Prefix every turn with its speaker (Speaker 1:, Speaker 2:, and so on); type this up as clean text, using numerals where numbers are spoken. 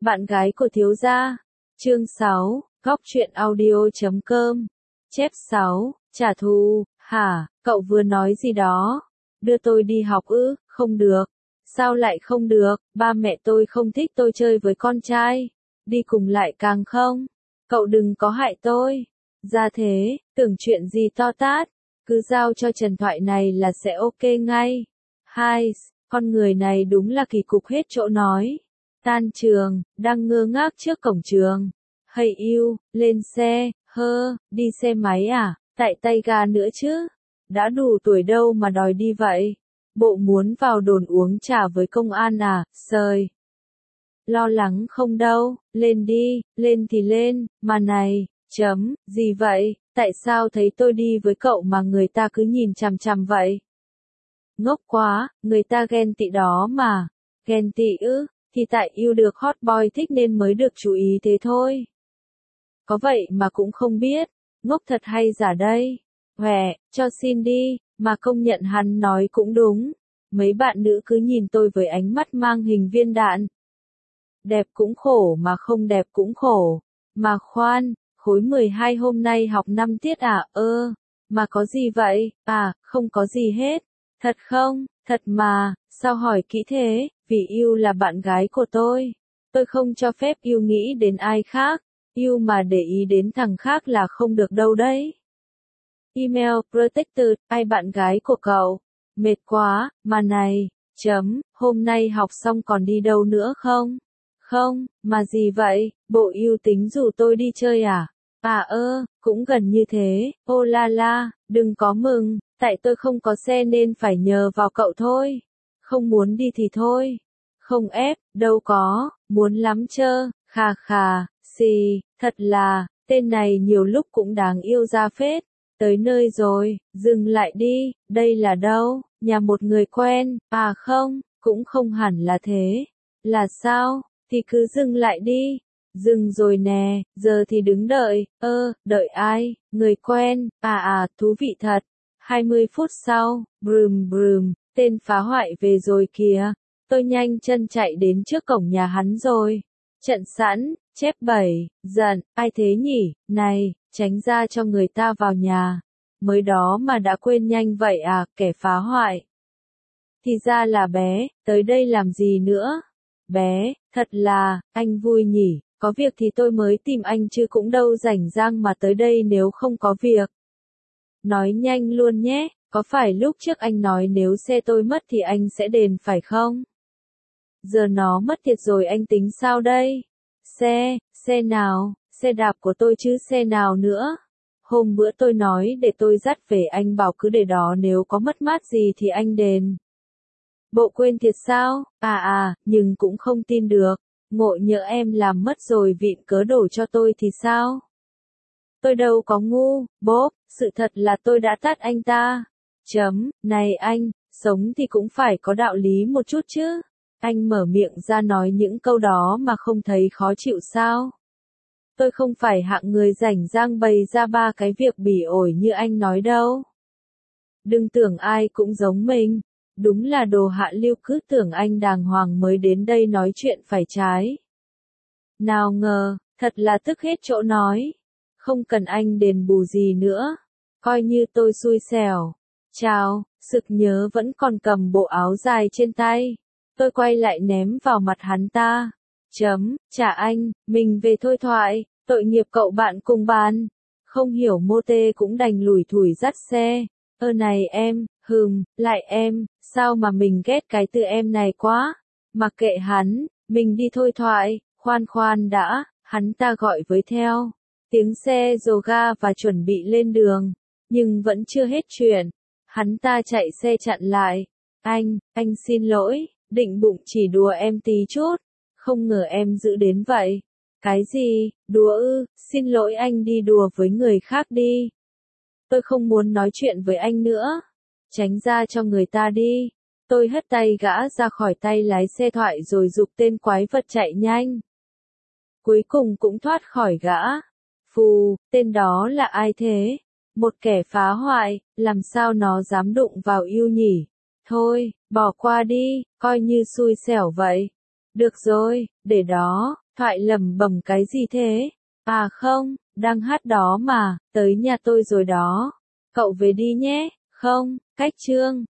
Speaker 1: Bạn gái của thiếu gia. Chương 6, góc truyện audio.com. Chép 6, trả thù, hả, cậu vừa nói gì đó? Đưa tôi đi học ư, không được. Sao lại không được, ba mẹ tôi không thích tôi chơi với con trai. Đi cùng lại càng không. Cậu đừng có hại tôi. Ra thế, tưởng chuyện gì to tát. Cứ giao cho Trần thoại này là sẽ ok ngay. Hai, con người này đúng là kỳ cục hết chỗ nói. Tan trường, đang ngơ ngác trước cổng trường. Hây yêu, lên xe, đi xe máy à, tại tay ga nữa chứ. Đã đủ tuổi đâu mà đòi đi vậy. Bộ muốn vào đồn uống trà với công an à, sời. Lo lắng không đâu, lên đi, lên thì lên, mà này, gì vậy, tại sao thấy tôi đi với cậu mà người ta cứ nhìn chằm chằm vậy? Ngốc quá, người ta ghen tị đó mà. Ghen tị ư, thì tại yêu được hot boy thích nên mới được chú ý thế thôi. Có vậy mà cũng không biết, ngốc thật hay giả đây. Hòe, cho xin đi, mà công nhận hắn nói cũng đúng. Mấy bạn nữ cứ nhìn tôi với ánh mắt mang hình viên đạn. Đẹp cũng khổ mà không đẹp cũng khổ. Mà khoan, khối 12 hôm nay học 5 tiết à, mà có gì vậy, à, không có gì hết. Thật không, thật mà, sao hỏi kỹ thế, vì yêu là bạn gái của tôi. Tôi không cho phép yêu nghĩ đến ai khác, yêu mà để ý đến thằng khác là không được đâu đấy. Email, Protected, ai bạn gái của cậu? Mệt quá, mà này, hôm nay học xong còn đi đâu nữa không? Không, mà gì vậy, bộ yêu tính rủ tôi đi chơi à? À cũng gần như thế, ô la la, đừng có mừng, tại tôi không có xe nên phải nhờ vào cậu thôi. Không muốn đi thì thôi. Không ép, đâu có, muốn lắm chơ, khà, xì, thật là, tên này nhiều lúc cũng đáng yêu ra phết. Tới nơi rồi, dừng lại đi, đây là đâu, nhà một người quen, à không, cũng không hẳn là thế. Là sao, thì cứ dừng lại đi. Dừng rồi nè, giờ thì đứng đợi, đợi ai, người quen, thú vị thật. 20 phút sau, brum, tên phá hoại về rồi kìa. Tôi nhanh chân chạy đến trước cổng nhà hắn rồi. Trận sẵn, chép 7, giận, ai thế nhỉ, này, tránh ra cho người ta vào nhà. Mới đó mà đã quên nhanh vậy à, kẻ phá hoại. Thì ra là bé, tới đây làm gì nữa? Bé, thật là, anh vui nhỉ, có việc thì tôi mới tìm anh chứ cũng đâu rảnh rang mà tới đây nếu không có việc. Nói nhanh luôn nhé, có phải lúc trước anh nói nếu xe tôi mất thì anh sẽ đền phải không? Giờ nó mất thiệt rồi anh tính sao đây? Xe nào, xe đạp của tôi chứ xe nào nữa? Hôm bữa tôi nói để tôi dắt về anh bảo cứ để đó nếu có mất mát gì thì anh đền. Bộ quên thiệt sao? Nhưng cũng không tin được. Ngộ nhỡ em làm mất rồi vịn cớ đổ cho tôi thì sao? Tôi đâu có ngu, bốp, sự thật là tôi đã tát anh ta. Này anh, sống thì cũng phải có đạo lý một chút chứ. Anh mở miệng ra nói những câu đó mà không thấy khó chịu sao? Tôi không phải hạng người rảnh rang bày ra ba cái việc bỉ ổi như anh nói đâu. Đừng tưởng ai cũng giống mình. Đúng là đồ hạ lưu, cứ tưởng anh đàng hoàng mới đến đây nói chuyện phải trái. Nào ngờ, thật là tức hết chỗ nói. Không cần anh đền bù gì nữa. Coi như tôi xui xẻo. Chào, sực nhớ vẫn còn cầm bộ áo dài trên tay. Tôi quay lại ném vào mặt hắn ta. Trả anh, mình về thôi thoại, tội nghiệp cậu bạn cùng bàn. Không hiểu mô tê cũng đành lủi thủi dắt xe. Này em, lại em, sao mà mình ghét cái từ em này quá. Mặc kệ hắn, mình đi thôi thoại, khoan đã, hắn ta gọi với theo. Tiếng xe rồ ga và chuẩn bị lên đường. Nhưng vẫn chưa hết chuyện. Hắn ta chạy xe chặn lại. Anh xin lỗi, định bụng chỉ đùa em tí chút. Không ngờ em giữ đến vậy. Cái gì, đùa ư, xin lỗi anh đi đùa với người khác đi. Tôi không muốn nói chuyện với anh nữa. Tránh ra cho người ta đi. Tôi hất tay gã ra khỏi tay lái xe thoại rồi giục tên quái vật chạy nhanh. Cuối cùng cũng thoát khỏi gã. Phù, tên đó là ai thế? Một kẻ phá hoại, làm sao nó dám đụng vào yêu nhỉ? Thôi, bỏ qua đi, coi như xui xẻo vậy. Được rồi, để đó, Thoại lẩm bẩm cái gì thế? À không, đang hát đó mà, tới nhà tôi rồi đó. Cậu về đi nhé, không, cách Trương.